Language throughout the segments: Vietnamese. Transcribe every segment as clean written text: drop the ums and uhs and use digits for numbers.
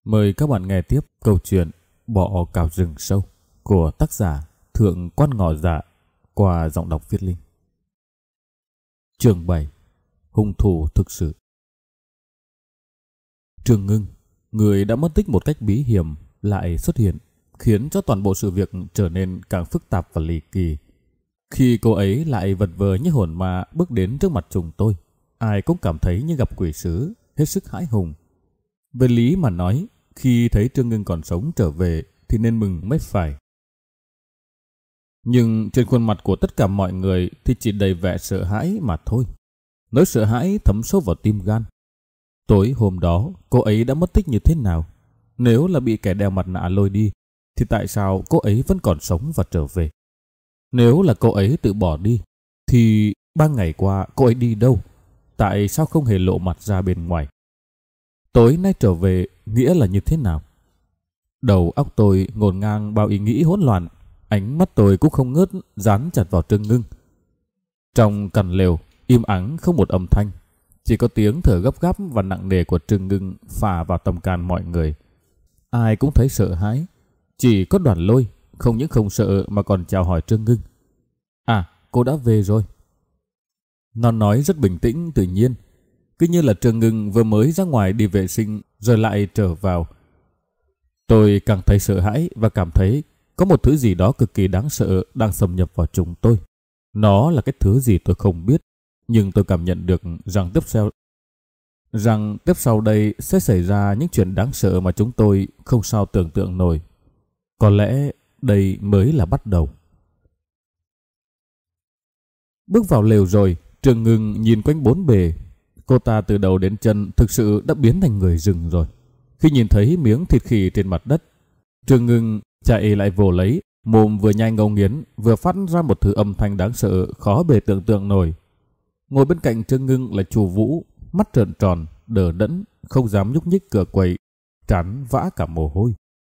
Mời các bạn nghe tiếp câu chuyện Bọ cào rừng sâu của tác giả Thượng Quan Ngọ Dạ qua giọng đọc Viết Linh. Chương 7. Hung thủ thực sự. Trương Ngưng, người đã mất tích một cách bí hiểm, lại xuất hiện, khiến cho toàn bộ sự việc trở nên càng phức tạp và ly kỳ. Khi cô ấy lại vật vờ như hồn ma bước đến trước mặt chúng tôi, ai cũng cảm thấy như gặp quỷ sứ, hết sức hãi hùng. Về lý mà nói, khi thấy Trương Ngưng còn sống trở về thì nên mừng mới phải. Nhưng trên khuôn mặt của tất cả mọi người thì chỉ đầy vẻ sợ hãi mà thôi. Nỗi sợ hãi thấm sâu vào tim gan. Tối hôm đó, cô ấy đã mất tích như thế nào? Nếu là bị kẻ đeo mặt nạ lôi đi, thì tại sao cô ấy vẫn còn sống và trở về? Nếu là cô ấy tự bỏ đi, thì 3 ngày qua cô ấy đi đâu? Tại sao không hề lộ mặt ra bên ngoài? Tối nay trở về nghĩa là như thế nào? Đầu óc tôi ngổn ngang bao ý nghĩ hỗn loạn, ánh mắt tôi cũng không ngớt dán chặt vào Trương Ngưng. Trong căn lều im ắng không một âm thanh, chỉ có tiếng thở gấp gáp và nặng nề của Trương Ngưng phả vào tâm can mọi người. Ai cũng thấy sợ hãi, chỉ có Đoàn Lôi không những không sợ mà còn chào hỏi Trương Ngưng. À, cô đã về rồi. Nó nói rất bình tĩnh tự nhiên, cứ như là Trương Ngưng vừa mới ra ngoài đi vệ sinh rồi lại trở vào. Tôi càng thấy sợ hãi và cảm thấy có một thứ gì đó cực kỳ đáng sợ đang xâm nhập vào chúng tôi. Nó là cái thứ gì tôi không biết, nhưng tôi cảm nhận được rằng tiếp sau đây sẽ xảy ra những chuyện đáng sợ mà chúng tôi không sao tưởng tượng nổi. Có lẽ đây mới là bắt đầu. Bước vào lều rồi, Trương Ngưng nhìn quanh bốn bề. Cô ta từ đầu đến chân thực sự đã biến thành người rừng rồi. Khi nhìn thấy miếng thịt khỉ trên mặt đất, Trương Ngưng chạy lại vồ lấy, mồm vừa nhai ngấu nghiến, vừa phát ra một thứ âm thanh đáng sợ khó bề tưởng tượng nổi. Ngồi bên cạnh Trương Ngưng là Chu Vũ, mắt trợn tròn, đờ đẫn, không dám nhúc nhích cửa quậy, trán vã cả mồ hôi.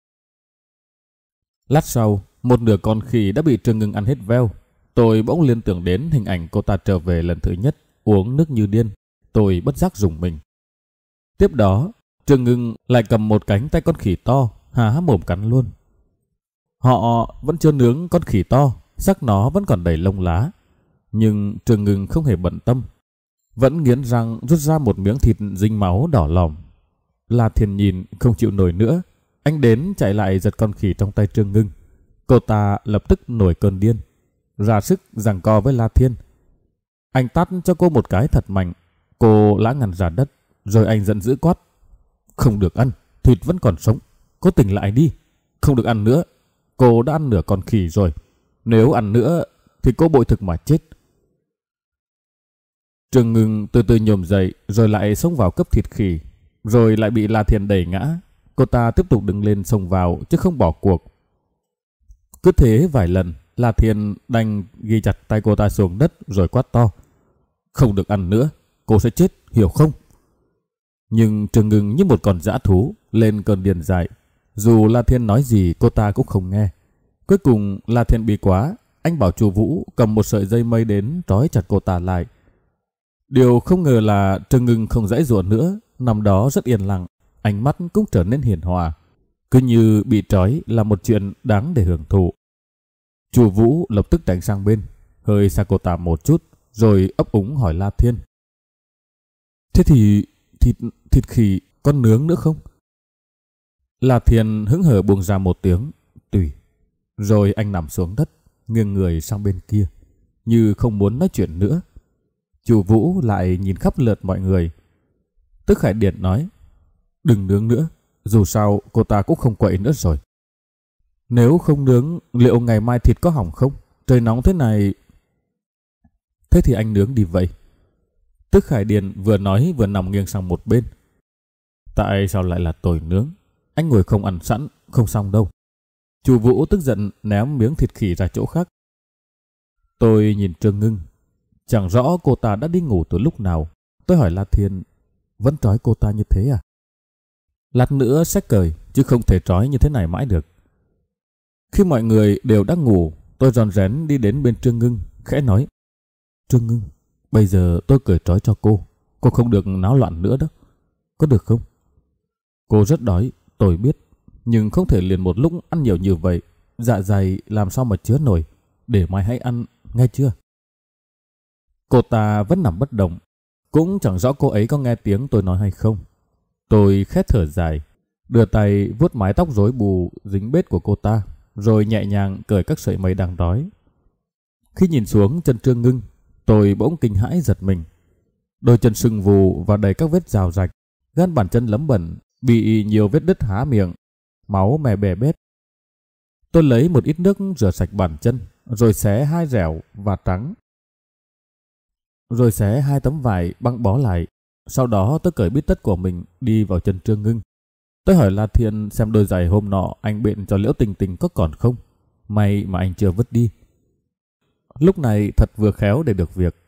Lát sau, một nửa con khỉ đã bị Trương Ngưng ăn hết veo. Tôi bỗng liên tưởng đến hình ảnh cô ta trở về lần thứ nhất, uống nước như điên. Tôi bất giác rùng mình. Tiếp đó, Trương Ngưng lại cầm một cánh tay con khỉ to, há mồm cắn luôn. Họ vẫn chưa nướng con khỉ to, xác nó vẫn còn đầy lông lá. Nhưng Trương Ngưng không hề bận tâm, vẫn nghiến răng rút ra một miếng thịt dính máu đỏ lòm. La Thiên nhìn không chịu nổi nữa, anh đến chạy lại giật con khỉ trong tay Trương Ngưng. Cô ta lập tức nổi cơn điên, ra sức giằng co với La Thiên. Anh tát cho cô một cái thật mạnh, cô ngã ngằn ra đất, rồi anh giận dữ quát: "Không được ăn, thịt vẫn còn sống, cô tỉnh lại đi, không được ăn nữa. Cô đã ăn nửa con khỉ rồi, nếu ăn nữa thì cô bội thực mà chết." Trương Ngưng từ từ nhổm dậy, rồi lại xông vào cướp thịt khỉ, rồi lại bị La Thiên đẩy ngã. Cô ta tiếp tục đứng lên xông vào chứ không bỏ cuộc. Cứ thế vài lần, La Thiên đành ghi chặt tay cô ta xuống đất rồi quát to: "Không được ăn nữa, cô sẽ chết, hiểu không?" Nhưng Trương Ngưng như một con dã thú lên cơn điên dại. Dù La Thiên nói gì cô ta cũng không nghe. Cuối cùng La Thiên bi quá, anh bảo Chu Vũ cầm một sợi dây mây đến trói chặt cô ta lại. Điều không ngờ là Trương Ngưng không giãy giụa nữa, nằm đó rất yên lặng, ánh mắt cũng trở nên hiền hòa, cứ như bị trói là một chuyện đáng để hưởng thụ. Chu Vũ lập tức tránh sang bên, hơi xa cô ta một chút, rồi ấp úng hỏi La Thiên: "Thế thì thịt khỉ con nướng nữa không?" La Thiên hững hờ buông ra một tiếng "Tùy", rồi anh nằm xuống đất, nghiêng người sang bên kia, như không muốn nói chuyện nữa. Chu Vũ lại nhìn khắp lượt mọi người. Tức Khải Điệt nói: "Đừng nướng nữa, dù sao cô ta cũng không quậy nữa rồi. Nếu không nướng, liệu ngày mai thịt có hỏng không? Trời nóng thế này." "Thế thì anh nướng đi vậy." Tức Khải Điền vừa nói vừa nằm nghiêng sang một bên. "Tại sao lại là tôi nướng? Anh ngồi không ăn sẵn, không xong đâu." Chu Vũ tức giận ném miếng thịt khỉ ra chỗ khác. Tôi nhìn Trương Ngưng, chẳng rõ cô ta đã đi ngủ từ lúc nào. Tôi hỏi La Thiên: "Vẫn trói cô ta như thế à?" "Lát nữa sẽ cởi, chứ không thể trói như thế này mãi được." Khi mọi người đều đã ngủ, tôi rón rén đi đến bên Trương Ngưng, khẽ nói: "Trương Ngưng, bây giờ tôi cởi trói cho cô không được náo loạn nữa đó, có được không?" Cô rất đói, tôi biết, nhưng không thể liền một lúc ăn nhiều như vậy. Dạ dày làm sao mà chứa nổi. Để mai hãy ăn, nghe chưa? Cô ta vẫn nằm bất động. Cũng chẳng rõ cô ấy có nghe tiếng tôi nói hay không. Tôi khét thở dài, đưa tay vuốt mái tóc rối bù dính bết của cô ta, rồi nhẹ nhàng cởi các sợi mây đang đói. Khi nhìn xuống chân Trương Ngưng, tôi bỗng kinh hãi giật mình. Đôi chân sưng vù và đầy các vết rào rạch, gan bàn chân lấm bẩn, bị nhiều vết đứt há miệng, máu mè bè bết. Tôi lấy một ít nước rửa sạch bàn chân, rồi xé hai dẻo và trắng. Rồi xé hai tấm vải băng bó lại. Sau đó tôi cởi bít tất của mình đi vào chân Trương Ngưng. Tôi hỏi La Thiên xem đôi giày hôm nọ anh biện cho Liễu Tình Tình có còn không. May mà anh chưa vứt đi. Lúc này thật vừa khéo để được việc.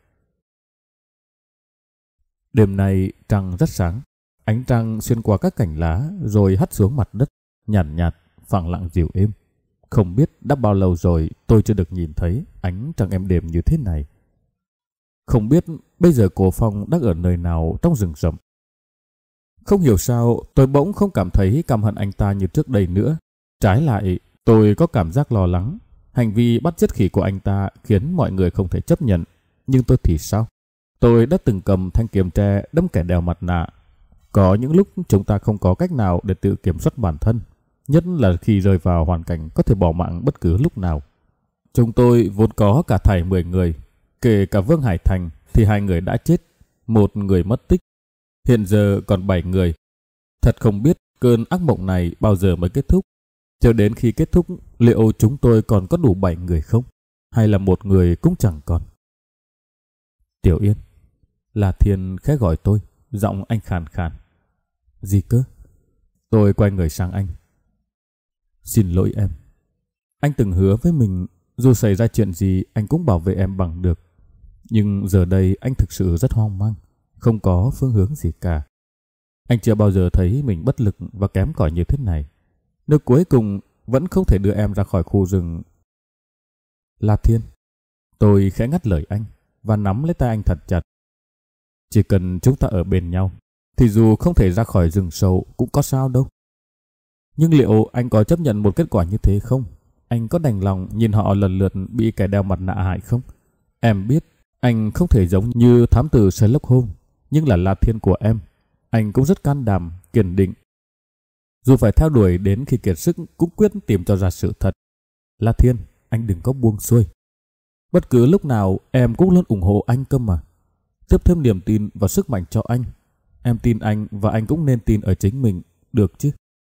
Đêm nay trăng rất sáng. Ánh trăng xuyên qua các cành lá rồi hắt xuống mặt đất, nhàn nhạt, phẳng lặng dịu êm. Không biết đã bao lâu rồi tôi chưa được nhìn thấy ánh trăng êm đềm như thế này. Không biết bây giờ Cố Phong đang ở nơi nào trong rừng rậm. Không hiểu sao tôi bỗng không cảm thấy căm hận anh ta như trước đây nữa. Trái lại, tôi có cảm giác lo lắng. Hành vi bắt giết khỉ của anh ta khiến mọi người không thể chấp nhận. Nhưng tôi thì sao? Tôi đã từng cầm thanh kiếm tre đâm kẻ đeo mặt nạ. Có những lúc chúng ta không có cách nào để tự kiểm soát bản thân, nhất là khi rơi vào hoàn cảnh có thể bỏ mạng bất cứ lúc nào. Chúng tôi vốn có cả thảy 10 người, kể cả Vương Hải Thành thì 2 người đã chết, 1 người mất tích. Hiện giờ còn 7 người. Thật không biết cơn ác mộng này bao giờ mới kết thúc. Cho đến khi kết thúc, liệu chúng tôi còn có đủ 7 người không? Hay là 1 người cũng chẳng còn? Tiểu Yên. La Thiên khẽ gọi tôi, giọng anh khàn khàn. Gì cơ? Tôi quay người sang anh. Xin lỗi em. Anh từng hứa với mình dù xảy ra chuyện gì anh cũng bảo vệ em bằng được. Nhưng giờ đây anh thực sự rất hoang mang, không có phương hướng gì cả. Anh chưa bao giờ thấy mình bất lực và kém cỏi như thế này. Nếu cuối cùng vẫn không thể đưa em ra khỏi khu rừng. La Thiên. Tôi khẽ ngắt lời anh và nắm lấy tay anh thật chặt. Chỉ cần chúng ta ở bên nhau thì dù không thể ra khỏi rừng sâu cũng có sao đâu. Nhưng liệu anh có chấp nhận một kết quả như thế không? Anh có đành lòng nhìn họ lần lượt bị kẻ đeo mặt nạ hại không? Em biết anh không thể giống như thám tử Sherlock Holmes, nhưng là La Thiên của em. Anh cũng rất can đảm, kiên định. Dù phải theo đuổi đến khi kiệt sức cũng quyết tìm cho ra sự thật. La Thiên, anh đừng có buông xuôi. Bất cứ lúc nào em cũng luôn ủng hộ anh cơ mà. Tiếp thêm niềm tin và sức mạnh cho anh. Em tin anh và anh cũng nên tin ở chính mình, được chứ?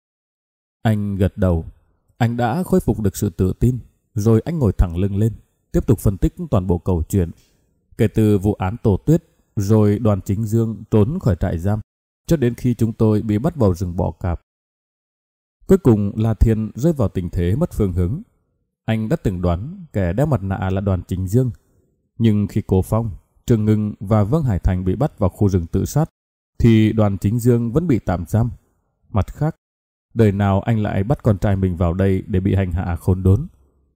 Anh gật đầu. Anh đã khôi phục được sự tự tin. Rồi anh ngồi thẳng lưng lên, tiếp tục phân tích toàn bộ câu chuyện. Kể từ vụ án Tổ Tuyết, rồi Đoàn Chính Dương trốn khỏi trại giam, cho đến khi chúng tôi bị bắt vào rừng bò cạp. Cuối cùng La Thiên rơi vào tình thế mất phương hướng. Anh đã từng đoán kẻ đeo mặt nạ là Đoàn Chính Dương. Nhưng khi Cố Phong, Trương Ngưng và Vương Hải Thành bị bắt vào khu rừng tự sát, thì Đoàn Chính Dương vẫn bị tạm giam. Mặt khác, đời nào anh lại bắt con trai mình vào đây để bị hành hạ khốn đốn.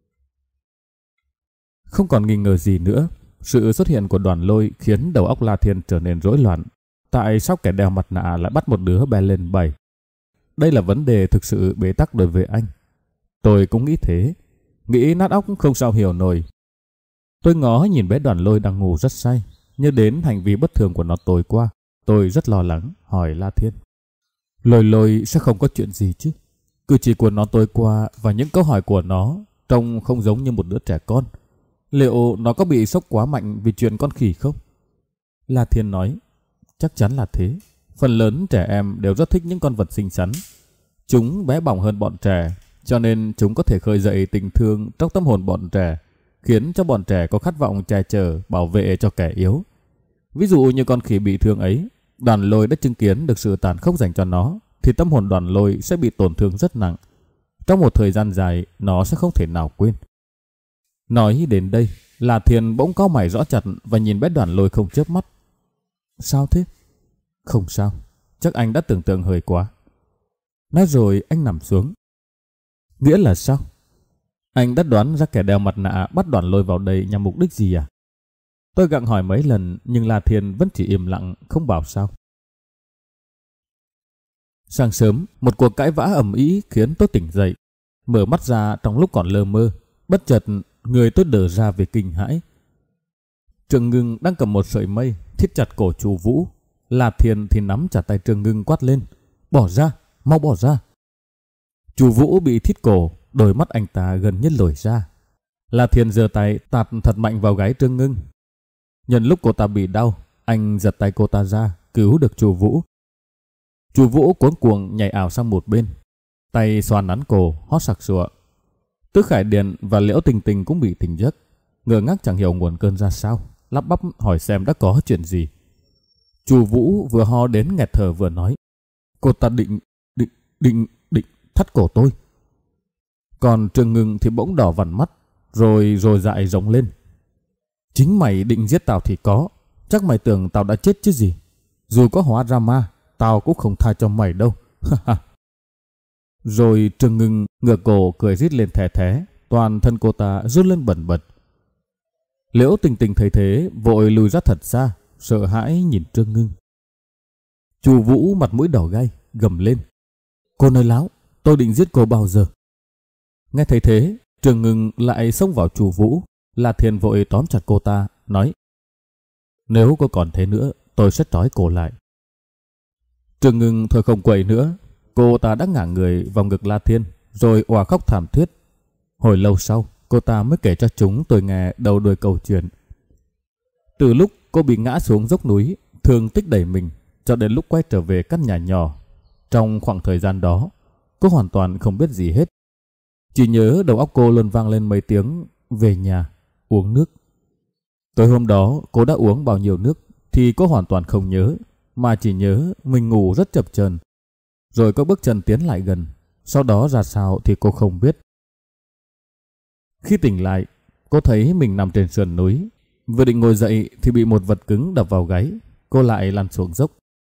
Không còn nghi ngờ gì nữa, sự xuất hiện của Đoàn Lôi khiến đầu óc La Thiên trở nên rối loạn. Tại sao kẻ đeo mặt nạ lại bắt một đứa bé lên 7? Đây là vấn đề thực sự bế tắc đối với anh. Tôi cũng nghĩ thế, nghĩ nát óc không sao hiểu nổi. Tôi ngó nhìn bé Đoàn Lôi đang ngủ rất say, nhớ đến hành vi bất thường của nó tối qua. Tôi rất lo lắng, hỏi La Thiên. Lôi Lôi sẽ không có chuyện gì chứ? Cử chỉ của nó tối qua và những câu hỏi của nó trông không giống như một đứa trẻ con. Liệu nó có bị sốc quá mạnh vì chuyện con khỉ không? La Thiên nói, chắc chắn là thế. Phần lớn trẻ em đều rất thích những con vật xinh xắn. Chúng bé bỏng hơn bọn trẻ, cho nên chúng có thể khơi dậy tình thương trong tâm hồn bọn trẻ, khiến cho bọn trẻ có khát vọng che chở, bảo vệ cho kẻ yếu. Ví dụ như con khỉ bị thương ấy, Đoàn Lôi đã chứng kiến được sự tàn khốc dành cho nó, thì tâm hồn Đoàn Lôi sẽ bị tổn thương rất nặng. Trong một thời gian dài, nó sẽ không thể nào quên. Nói đến đây, La Thiên bỗng cau mày rõ chặt và nhìn bé Đoàn Lôi không chớp mắt. Sao thế? Không sao, chắc anh đã tưởng tượng hơi quá. Nói rồi anh nằm xuống. Nghĩa là sao? Anh đã đoán ra kẻ đeo mặt nạ bắt Đoàn Lôi vào đây nhằm mục đích gì à? Tôi gặng hỏi mấy lần nhưng La Thiên vẫn chỉ im lặng, không bảo sao. Sáng sớm, một cuộc cãi vã ầm ĩ khiến tôi tỉnh dậy. Mở mắt ra trong lúc còn lơ mơ, bất chợt người tôi đờ ra vì kinh hãi. Trương Ngưng đang cầm một sợi mây thít chặt cổ chú Vũ. La Thiên thì nắm chặt tay Trương Ngưng quát lên: "Bỏ ra, mau bỏ ra!" Chú Vũ bị thít cổ, đôi mắt anh ta gần như lồi ra. La Thiên giơ tay tạt thật mạnh vào gáy Trương Ngưng. Nhân lúc cô ta bị đau, anh giật tay cô ta ra, cứu được chú Vũ. Chú Vũ cuống cuồng nhảy ảo sang một bên, tay xoa nắn cổ, hót sặc sụa. Tứ Khải Điền và Liễu Tình Tình cũng bị tỉnh giấc, ngơ ngác chẳng hiểu nguồn cơn ra sao, lắp bắp hỏi xem đã có chuyện gì. Chú Vũ vừa ho đến nghẹt thở vừa nói: "Cô ta định thắt cổ tôi." Còn Trương Ngưng thì bỗng đỏ vằn mắt, rồi dại rống lên: "Chính mày định giết tao thì có, chắc mày tưởng tao đã chết chứ gì. Dù có hóa ra ma, tao cũng không tha cho mày đâu." Rồi Trương Ngưng ngửa cổ cười rít lên thè thé, toàn thân cô ta run lên bần bật. Liễu Tình Tình thấy thế vội lùi ra thật xa, sợ hãi nhìn Trương Ngưng. Chú Vũ mặt mũi đỏ gai gầm lên: "Cô nói láo, tôi định giết cô bao giờ?" Nghe thấy thế, Trương Ngưng lại xông vào chú Vũ. La Thiên vội tóm chặt cô ta, nói: "Nếu cô còn thế nữa, tôi sẽ trói cô lại." Trương Ngưng thôi không quậy nữa, cô ta đã ngả người vào ngực La Thiên, rồi òa khóc thảm thiết. Hồi lâu sau, cô ta mới kể cho chúng tôi nghe đầu đuôi câu chuyện. Từ lúc cô bị ngã xuống dốc núi, thương tích đầy mình, cho đến lúc quay trở về căn nhà nhỏ. Trong khoảng thời gian đó, cô hoàn toàn không biết gì hết. Chỉ nhớ đầu óc cô luôn vang lên mấy tiếng "về nhà, uống nước." Tối hôm đó cô đã uống bao nhiêu nước thì cô hoàn toàn không nhớ, mà chỉ nhớ mình ngủ rất chập chờn. Rồi có bước chân tiến lại gần, sau đó ra sao thì cô không biết. Khi tỉnh lại, cô thấy mình nằm trên sườn núi. Vừa định ngồi dậy thì bị một vật cứng đập vào gáy, cô lại lăn xuống dốc.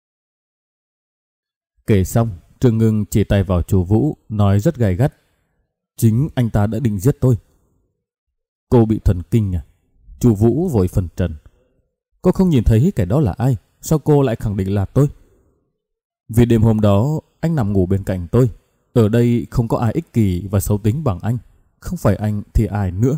Kể xong, Trương Ngưng chỉ tay vào chú Vũ, nói rất gay gắt: "Chính anh ta đã định giết tôi." "Cô bị thần kinh à?" Chú Vũ vội phân trần: "Cô không nhìn thấy kẻ đó là ai, sao cô lại khẳng định là tôi?" "Vì đêm hôm đó anh nằm ngủ bên cạnh tôi. Ở đây không có ai ích kỷ và xấu tính bằng anh. Không phải anh thì ai nữa."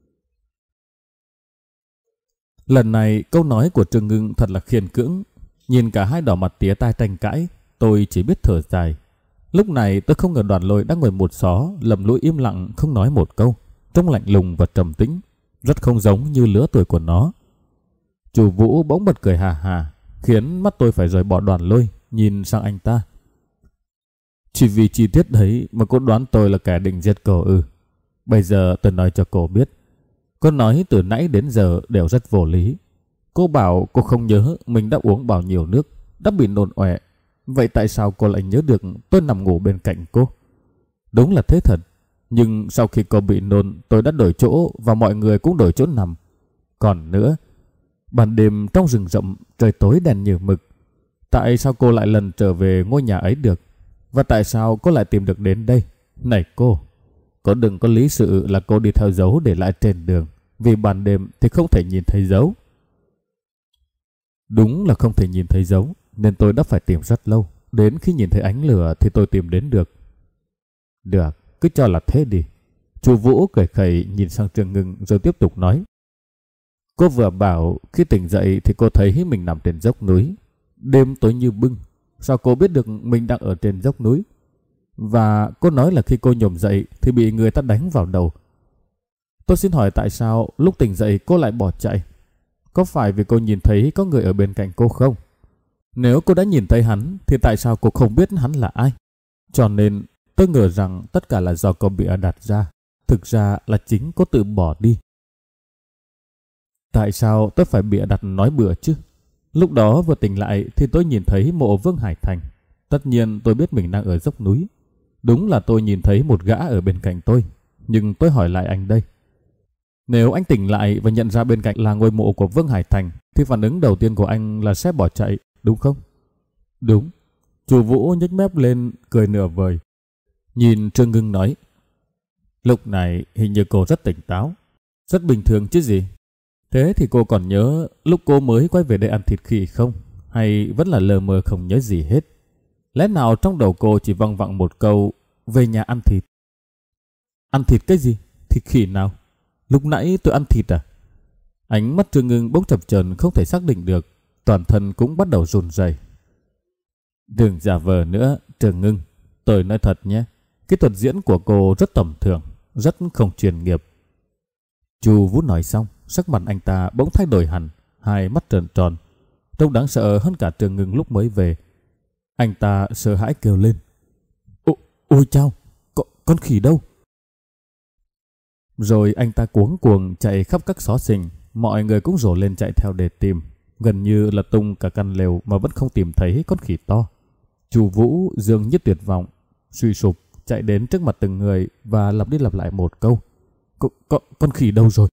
Lần này câu nói của Trương Ngưng thật là khiên cưỡng. Nhìn cả hai đỏ mặt tía tai tranh cãi, tôi chỉ biết thở dài. Lúc này tôi không ngờ Đoàn Lôi đang ngồi một xó, lầm lũi im lặng không nói một câu, trông lạnh lùng và trầm tĩnh, rất không giống như lứa tuổi của nó. Chú Vũ bỗng bật cười hà hà, khiến mắt tôi phải rời bỏ Đoàn Lôi, nhìn sang anh ta. "Chỉ vì chi tiết đấy mà cô đoán tôi là kẻ định giết cô ư? Bây giờ tôi nói cho cô biết, cô nói từ nãy đến giờ đều rất vô lý. Cô bảo cô không nhớ mình đã uống bao nhiêu nước, đã bị nôn ọe. Vậy tại sao cô lại nhớ được tôi nằm ngủ bên cạnh cô? Đúng là thế thật, nhưng sau khi cô bị nôn, tôi đã đổi chỗ và mọi người cũng đổi chỗ nằm. Còn nữa, ban đêm trong rừng rậm, trời tối đèn như mực. Tại sao cô lại lần trở về ngôi nhà ấy được? Và tại sao cô lại tìm được đến đây? Này cô đừng có lý sự là cô đi theo dấu để lại trên đường, vì ban đêm thì không thể nhìn thấy dấu." Đúng là không thể nhìn thấy dấu, nên tôi đã phải tìm rất lâu. Đến khi nhìn thấy ánh lửa thì tôi tìm đến được. Được, cứ cho là thế đi. Chú Vũ cười khẩy nhìn sang Trương Ngưng rồi tiếp tục nói: "Cô vừa bảo khi tỉnh dậy thì cô thấy mình nằm trên dốc núi. Đêm tối như bưng, sao cô biết được mình đang ở trên dốc núi? Và cô nói là khi cô nhổm dậy thì bị người ta đánh vào đầu. Tôi xin hỏi tại sao lúc tỉnh dậy cô lại bỏ chạy? Có phải vì cô nhìn thấy có người ở bên cạnh cô không? Nếu cô đã nhìn thấy hắn thì tại sao cô không biết hắn là ai? Cho nên tôi ngờ rằng tất cả là do cô bịa đặt ra. Thực ra là chính cô tự bỏ đi." Tại sao tôi phải bịa đặt nói bừa chứ? Lúc đó vừa tỉnh lại thì tôi nhìn thấy mộ Vương Hải Thành. Tất nhiên tôi biết mình đang ở dốc núi. Đúng là tôi nhìn thấy một gã ở bên cạnh tôi. Nhưng tôi hỏi lại anh đây, nếu anh tỉnh lại và nhận ra bên cạnh là ngôi mộ của Vương Hải Thành thì phản ứng đầu tiên của anh là sẽ bỏ chạy, đúng không?" "Đúng." Chú Vũ nhếch mép lên cười nửa vời. Nhìn Trương Ngưng nói: "Lúc này hình như cô rất tỉnh táo, rất bình thường chứ gì. Thế thì cô còn nhớ lúc cô mới quay về đây ăn thịt khỉ không? Hay vẫn là lờ mờ không nhớ gì hết?" Lẽ nào trong đầu cô chỉ văng vẳng một câu về nhà ăn thịt? Ăn thịt cái gì? Thịt khỉ nào? Lúc nãy tôi ăn thịt à? Ánh mắt Trương Ngưng bỗng chập chờn không thể xác định được, toàn thân cũng bắt đầu run rẩy. Đừng giả vờ nữa, Trương Ngưng. Tôi nói thật nhé, kỹ thuật diễn của cô rất tầm thường, rất không chuyên nghiệp. Chu Vũ nói xong, sắc mặt anh ta bỗng thay đổi hẳn, hai mắt trợn tròn, trông đáng sợ hơn cả Trương Ngưng lúc mới về. Anh ta sợ hãi kêu lên: Ôi chao, con khỉ đâu? Rồi anh ta cuống cuồng chạy khắp các xó xỉnh, mọi người cũng rổ lên chạy theo để tìm, gần như là tung cả căn lều mà vẫn không tìm thấy con khỉ to. Chu Vũ dường như tuyệt vọng, suy sụp chạy đến trước mặt từng người và lặp đi lặp lại một câu: Con khỉ đâu rồi?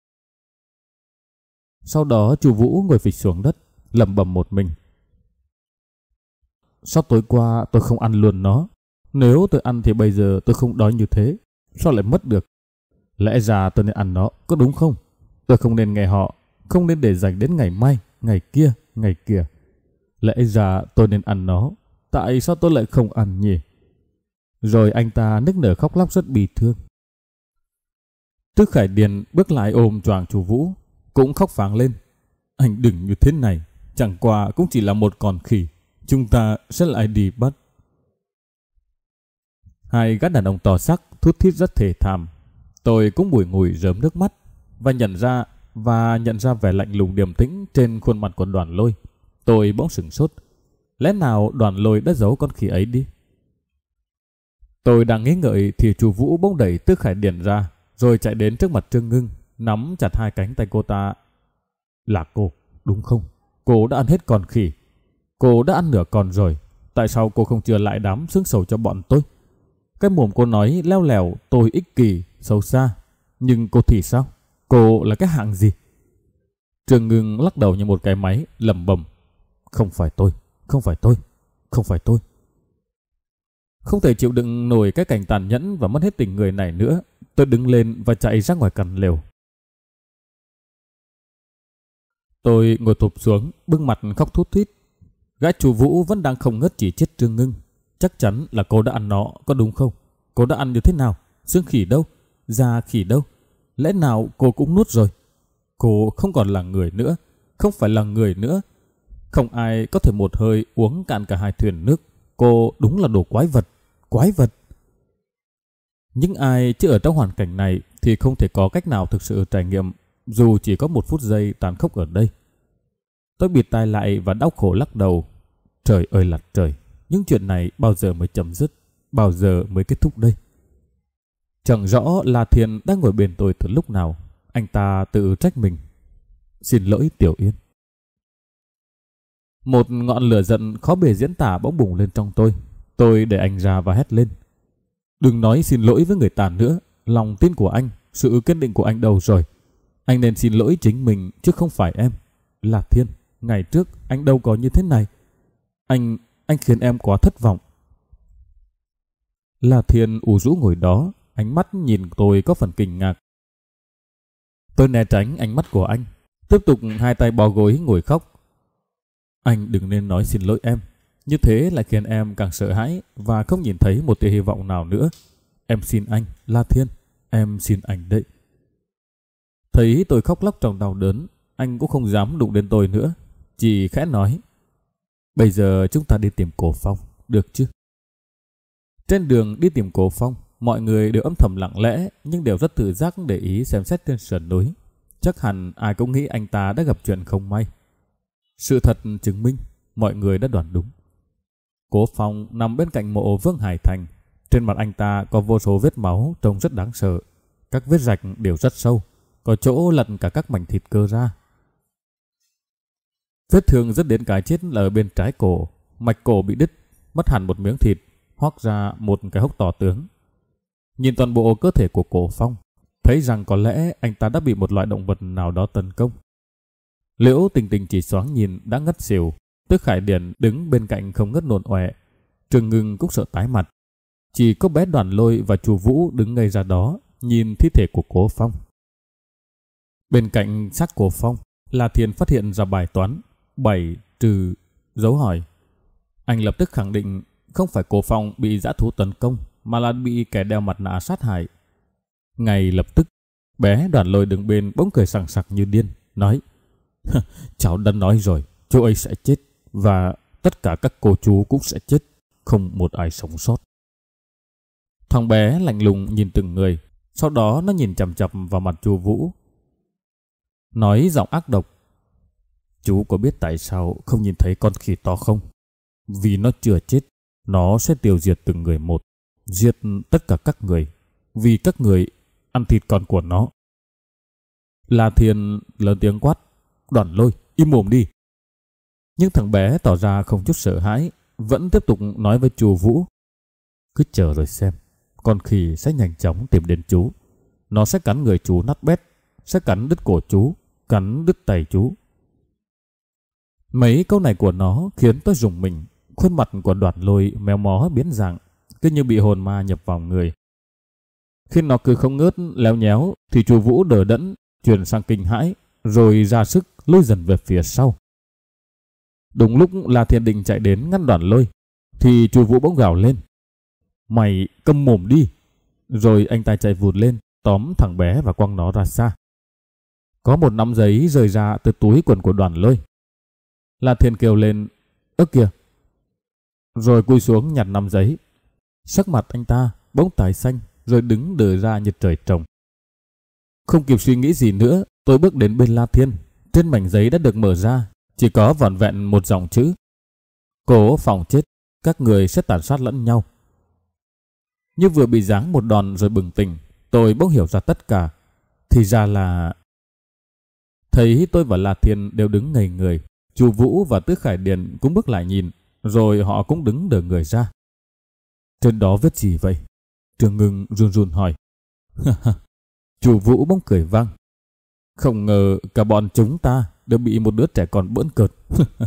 Sau đó Chu Vũ ngồi phịch xuống đất, lẩm bẩm một mình: Sao tối qua tôi không ăn luôn nó? Nếu tôi ăn thì bây giờ tôi không đói như thế, sao lại mất được? Lẽ ra tôi nên ăn nó, có đúng không? Tôi không nên nghe họ, không nên để dành đến ngày mai, ngày kia. Lẽ ra tôi nên ăn nó, tại sao tôi lại không ăn nhỉ? Rồi anh ta nức nở khóc lóc rất bi thương. Tước Khải Điền bước lại ôm choàng Chu Vũ, cũng khóc phảng lên: Anh đừng như thế này, chẳng qua cũng chỉ là một con khỉ, chúng ta sẽ lại đi bắt. Hai gã đàn ông to xác thút thít rất thề thảm. Tôi cũng bùi ngùi rớm nước mắt và nhận ra vẻ lạnh lùng điềm tĩnh trên khuôn mặt của Đoàn Lôi. Tôi bỗng sửng sốt, lẽ nào Đoàn Lôi đã giấu con khỉ ấy đi? Tôi đang nghĩ ngợi thì Chu Vũ bỗng đẩy Tước Khải Điền ra, rồi chạy đến trước mặt Trương Ngưng, nắm chặt hai cánh tay cô ta. Là cô, đúng không? Cô đã ăn hết con khỉ. Cô đã ăn nửa con rồi. Tại sao cô không chừa lại đám xương sầu cho bọn tôi? Cái mồm cô nói leo lẻo tôi ích kỷ, xấu xa. Nhưng cô thì sao? Cô là cái hạng gì? Trương Ngưng lắc đầu như một cái máy, lẩm bẩm: Không phải tôi. Không thể chịu đựng nổi cái cảnh tàn nhẫn và mất hết tình người này nữa. Tôi đứng lên và chạy ra ngoài căn lều. Tôi ngồi thụp xuống, bưng mặt khóc thút thít. Gã Chu Vũ vẫn đang không ngớt chỉ trích Trương Ngưng. Chắc chắn là cô đã ăn nó, có đúng không? Cô đã ăn như thế nào? Xương khỉ đâu? Da khỉ đâu? Lẽ nào cô cũng nuốt rồi? Cô không còn là người nữa, không phải là người nữa. Không ai có thể một hơi uống cạn cả hai thuyền nước. Cô đúng là đồ quái vật. Những ai chưa ở trong hoàn cảnh này thì không thể có cách nào thực sự trải nghiệm dù chỉ có một phút giây tàn khốc ở đây. Tôi bịt tai lại và đau khổ lắc đầu. Trời ơi là trời, những chuyện này bao giờ mới chấm dứt, bao giờ mới kết thúc đây? Chẳng rõ La Thiên đang ngồi bên tôi từ lúc nào. Anh ta tự trách mình: Xin lỗi Tiểu Yên. Một ngọn lửa giận khó bề diễn tả bỗng bùng lên trong tôi. Tôi để anh ra và hét lên: Đừng nói xin lỗi với người ta nữa. Lòng tin của anh, sự kiên định của anh đâu rồi? Anh nên xin lỗi chính mình chứ không phải em. La Thiên, ngày trước anh đâu có như thế này. Anh khiến em quá thất vọng. La Thiên ủ rũ ngồi đó, ánh mắt nhìn tôi có phần kinh ngạc. Tôi né tránh ánh mắt của anh, tiếp tục hai tay bó gối ngồi khóc. Anh đừng nên nói xin lỗi em. Như thế lại khiến em càng sợ hãi và không nhìn thấy một tia hy vọng nào nữa. Em xin anh, La Thiên, em xin anh đấy. Thấy tôi khóc lóc trong đau đớn, anh cũng không dám đụng đến tôi nữa, chỉ khẽ nói: Bây giờ chúng ta đi tìm Cổ Phong, được chứ? Trên đường đi tìm Cổ Phong, mọi người đều âm thầm lặng lẽ nhưng đều rất tự giác để ý xem xét trên sườn núi. Chắc hẳn ai cũng nghĩ anh ta đã gặp chuyện không may. Sự thật chứng minh mọi người đã đoán đúng. Cổ Phong nằm bên cạnh mộ Vương Hải Thành. Trên mặt anh ta có vô số vết máu trông rất đáng sợ. Các vết rạch đều rất sâu, có chỗ lật cả các mảnh thịt cơ ra. Vết thương dẫn đến cái chết là ở bên trái cổ, mạch cổ bị đứt, mất hẳn một miếng thịt, hoác ra một cái hốc to tướng. Nhìn toàn bộ cơ thể của Cổ Phong, thấy rằng có lẽ anh ta đã bị một loại động vật nào đó tấn công. Liễu Tình Tình chỉ xoáng nhìn đã ngất xỉu. Tước Khải Điền đứng bên cạnh không ngớt nôn ọe. Trương Ngưng cũng sợ tái mặt. Chỉ có bé Đoàn Lôi và Chu Vũ đứng ngây ra đó nhìn thi thể của Cổ Phong. Bên cạnh xác Cổ Phong, La Thiên phát hiện ra bài toán 7 trừ dấu hỏi. Anh lập tức khẳng định không phải Cố Phong bị dã thú tấn công, mà là bị kẻ đeo mặt nạ sát hại. Ngay lập tức, bé Đoàn Lôi đứng bên bỗng cười sằng sặc như điên, nói: cháu đã nói rồi, chú ấy sẽ chết, và tất cả các cô chú cũng sẽ chết, không một ai sống sót. Thằng bé lạnh lùng nhìn từng người, sau đó nó nhìn chằm chằm vào mặt chú Vũ, nói giọng ác độc: chú có biết tại sao không nhìn thấy con khỉ to không? Vì nó chưa chết, nó sẽ tiêu diệt từng người một, diệt tất cả các người, vì các người ăn thịt con của nó. La Thiên lớn tiếng quát: Đoàn Lôi, im mồm đi. Nhưng thằng bé tỏ ra không chút sợ hãi, vẫn tiếp tục nói với chú Vũ: cứ chờ rồi xem, con khỉ sẽ nhanh chóng tìm đến chú. Nó sẽ cắn người chú nát bét, sẽ cắn đứt cổ chú, cắn đứt tay chú. Mấy câu này của nó khiến tôi rùng mình. Khuôn mặt của Đoàn Lôi méo mó biến dạng, cứ như bị hồn ma nhập vào người. Khi nó cứ không ngớt léo nhéo thì chú Vũ đờ đẫn chuyển sang kinh hãi, rồi ra sức lôi dần về phía sau. Đúng lúc La Thiên định chạy đến ngăn Đoàn Lôi thì chú Vũ bỗng gào lên: mày câm mồm đi. Rồi anh ta chạy vụt lên, tóm thằng bé và quăng nó ra xa. Có một nắm giấy rơi ra từ túi quần của Đoàn Lôi. La Thiên kêu lên: ơ kìa! Rồi cúi xuống nhặt nắm giấy. Sắc mặt anh ta bỗng tái xanh, rồi đứng đờ ra như trời trồng. Không kịp suy nghĩ gì nữa, tôi bước đến bên La Thiên. Trên mảnh giấy đã được mở ra, chỉ có vỏn vẹn một dòng chữ: Cố Phong chết, các người sẽ tàn sát lẫn nhau. Như vừa bị giáng một đòn rồi bừng tỉnh, tôi bỗng hiểu ra tất cả. Thì ra là... Thấy tôi và La Thiên đều đứng ngây người, chú Vũ và Tứ Khải Điền cũng bước lại nhìn, rồi họ cũng đứng đờ người ra. Trên đó viết gì vậy? Trường Ngưng run run hỏi. Chú Vũ bỗng cười vang. Không ngờ cả bọn chúng ta đều bị một đứa trẻ con bỡn cợt.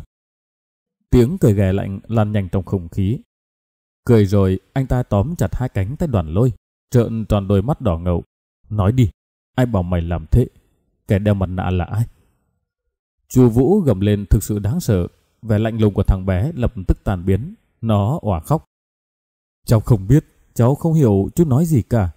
Tiếng cười ghẻ lạnh lan nhanh trong không khí. Cười rồi anh ta tóm chặt hai cánh tay Đoàn Lôi, trợn tròn đôi mắt đỏ ngầu. Nói đi, ai bảo mày làm thế? Kẻ đeo mặt nạ là ai? Chú Vũ gầm lên thực sự đáng sợ. Vẻ lạnh lùng của thằng bé lập tức tan biến. Nó òa khóc. Cháu không biết, cháu không hiểu chú nói gì cả.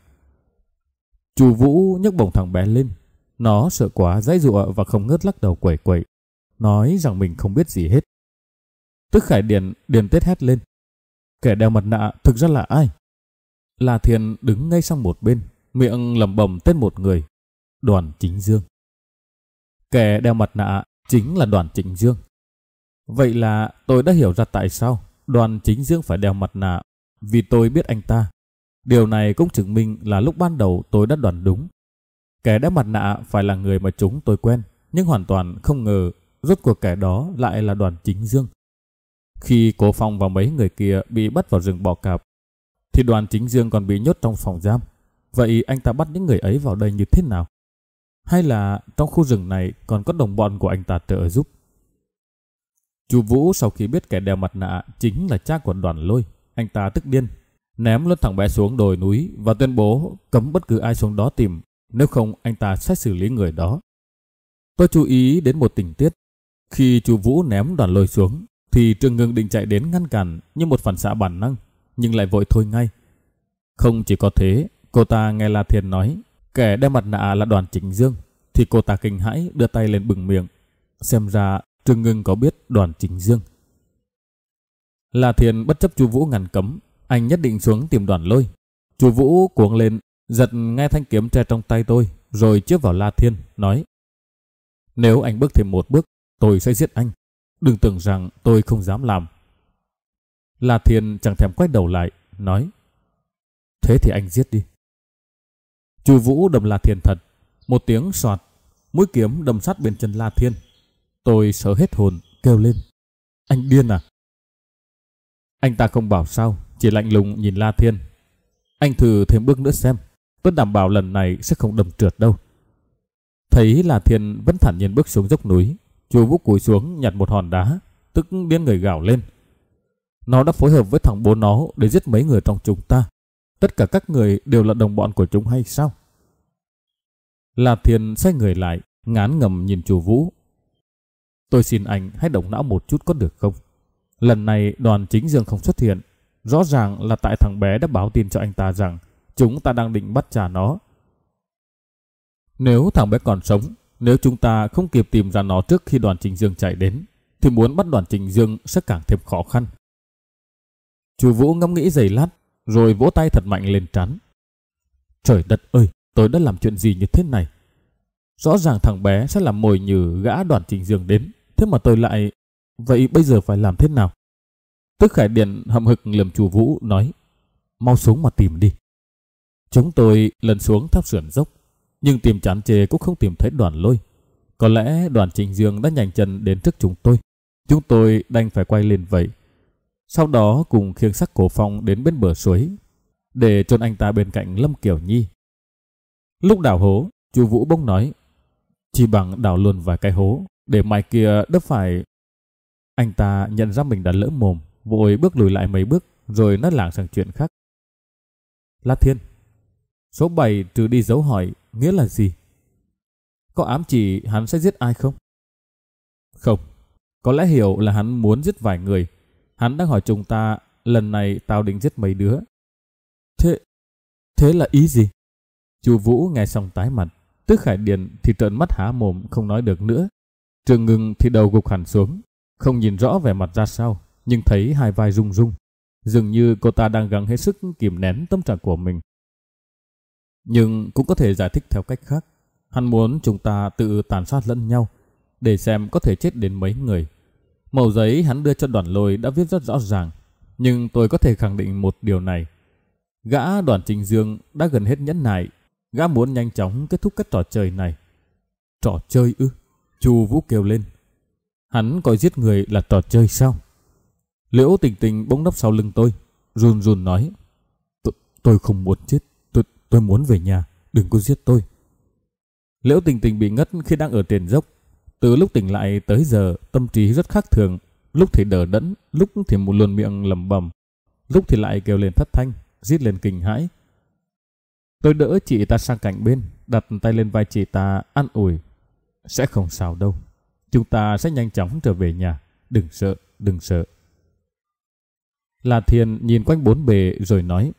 Chú Vũ nhấc bổng thằng bé lên. Nó sợ quá giãy giụa và không ngớt lắc đầu quẩy quẩy, nói rằng mình không biết gì hết. Tức Khải Điền tết hét lên. Kẻ đeo mặt nạ thực ra là ai? La Thiên đứng ngay sang một bên, miệng lẩm bẩm tên một người: Đoàn Chính Dương. Kẻ đeo mặt nạ chính là Đoàn Chính Dương. Vậy là tôi đã hiểu ra tại sao Đoàn Chính Dương phải đeo mặt nạ, vì tôi biết anh ta. Điều này cũng chứng minh là lúc ban đầu tôi đã đoán đúng. Kẻ đeo mặt nạ phải là người mà chúng tôi quen, nhưng hoàn toàn không ngờ rốt cuộc kẻ đó lại là Đoàn Chính Dương. Khi Cố Phong và mấy người kia bị bắt vào rừng bò cạp, thì Đoàn Chính Dương còn bị nhốt trong phòng giam. Vậy anh ta bắt những người ấy vào đây như thế nào? Hay là trong khu rừng này còn có đồng bọn của anh ta trợ giúp? Chú Vũ sau khi biết kẻ đeo mặt nạ chính là cha của Đoàn Lôi, anh ta tức điên, ném luôn thằng bé xuống đồi núi và tuyên bố cấm bất cứ ai xuống đó tìm, nếu không anh ta sẽ xử lý người đó. Tôi chú ý đến một tình tiết. Khi chú Vũ ném Đoàn Lôi xuống thì Trường Ngưng định chạy đến ngăn cản như một phản xạ bản năng, nhưng lại vội thôi ngay. Không chỉ có thế, cô ta nghe La Thiên nói kẻ đeo mặt nạ là Đoàn Chính Dương thì cô ta kinh hãi đưa tay lên bừng miệng. Xem ra Trường Ngưng có biết Đoàn Chính Dương. La Thiên bất chấp chú Vũ ngăn cấm, anh nhất định xuống tìm Đoàn Lôi. Chú Vũ cuống lên, giật ngay thanh kiếm tre trong tay tôi, rồi chĩa vào La Thiên, nói: Nếu anh bước thêm một bước, tôi sẽ giết anh. Đừng tưởng rằng tôi không dám làm. La Thiên chẳng thèm quay đầu lại, nói: Thế thì anh giết đi. Chú Vũ đâm La Thiên thật. Một tiếng soạt, mũi kiếm đâm sát bên chân La Thiên. Tôi sợ hết hồn, kêu lên: Anh điên à? Anh ta không bảo sao, chỉ lạnh lùng nhìn La Thiên. Anh thử thêm bước nữa xem, tôi đảm bảo lần này sẽ không đâm trượt đâu. Thấy La Thiên vẫn thản nhiên bước xuống dốc núi, chú Vũ cúi xuống nhặt một hòn đá, tức điên người gào lên: Nó đã phối hợp với thằng bố nó để giết mấy người trong chúng ta. Tất cả các người đều là đồng bọn của chúng hay sao? La Thiên xoay người lại, ngán ngẩm nhìn chú Vũ. Tôi xin anh hãy động não một chút có được không? Lần này Đoàn Chính Dương không xuất hiện, Rõ ràng là tại thằng bé đã báo tin cho anh ta rằng chúng ta đang định bắt trả nó. Nếu thằng bé còn sống, nếu chúng ta không kịp tìm ra nó trước khi đoàn Trình Dương chạy đến, thì muốn bắt đoàn Trình Dương sẽ càng thêm khó khăn. Chú Vũ ngẫm nghĩ giây lát, rồi vỗ tay thật mạnh lên trán. Trời đất ơi, tôi đã làm chuyện gì như thế này? Rõ ràng thằng bé sẽ làm mồi nhử gã đoàn Trình Dương đến, thế mà tôi lại... Vậy bây giờ phải làm thế nào? Tức Khải Điền hậm hực lườm chú Vũ nói, mau xuống mà tìm đi. Chúng tôi lần xuống tháp sườn dốc, nhưng tìm chán chê cũng không tìm thấy Đoàn Lôi. Có lẽ đoàn Trình Dương đã nhanh chân đến trước chúng tôi. Chúng tôi đành phải quay lên vậy. Sau đó cùng khiêng xác Cổ Phong đến bên bờ suối để chôn anh ta bên cạnh Lâm Kiều Nhi. Lúc đào hố, chú Vũ bỗng nói, chỉ bằng đào luôn vài cái hố để mai kia đỡ phải... Anh ta nhận ra mình đã lỡ mồm, vội bước lùi lại mấy bước rồi nói lảng sang chuyện khác. La Thiên, số 7 trừ đi dấu hỏi nghĩa là gì? Có ám chỉ hắn sẽ giết ai không? Không, có lẽ hiểu là hắn muốn giết vài người. Hắn đang hỏi chúng ta, lần này tao định giết mấy đứa. Thế là ý gì? Chú Vũ nghe xong tái mặt, Tức Khải Điền thì trợn mắt há mồm không nói được nữa. Trường Ngưng thì đầu gục hẳn xuống, không nhìn rõ vẻ mặt ra sao, nhưng thấy hai vai rung rung, dường như cô ta đang gắng hết sức kìm nén tâm trạng của mình. Nhưng cũng có thể giải thích theo cách khác. Hắn muốn chúng ta tự tàn sát lẫn nhau để xem có thể chết đến mấy người. Mẩu giấy hắn đưa cho Đoàn Lôi đã viết rất rõ ràng, nhưng tôi có thể khẳng định một điều này. Gã Đoàn Trình Dương đã gần hết nhẫn nại. Gã muốn nhanh chóng kết thúc cái trò chơi này. Trò chơi ư? Chu Vũ kêu lên. Hắn coi giết người là trò chơi sao? Liễu Tình Tình bỗng nấp sau lưng tôi, run run nói, tôi không muốn chết, tôi muốn về nhà, đừng có giết tôi. Liễu Tình Tình bị ngất khi đang ở trên dốc. Từ lúc tỉnh lại tới giờ, tâm trí rất khác thường, lúc thì đờ đẫn, lúc thì luôn miệng lẩm bẩm, lúc thì lại kêu lên thất thanh, rít lên kinh hãi. Tôi đỡ chị ta sang cạnh bên, đặt tay lên vai chị ta an ủi, sẽ không sao đâu, chúng ta sẽ nhanh chóng trở về nhà, đừng sợ, đừng sợ. La Thiên nhìn quanh bốn bề rồi nói,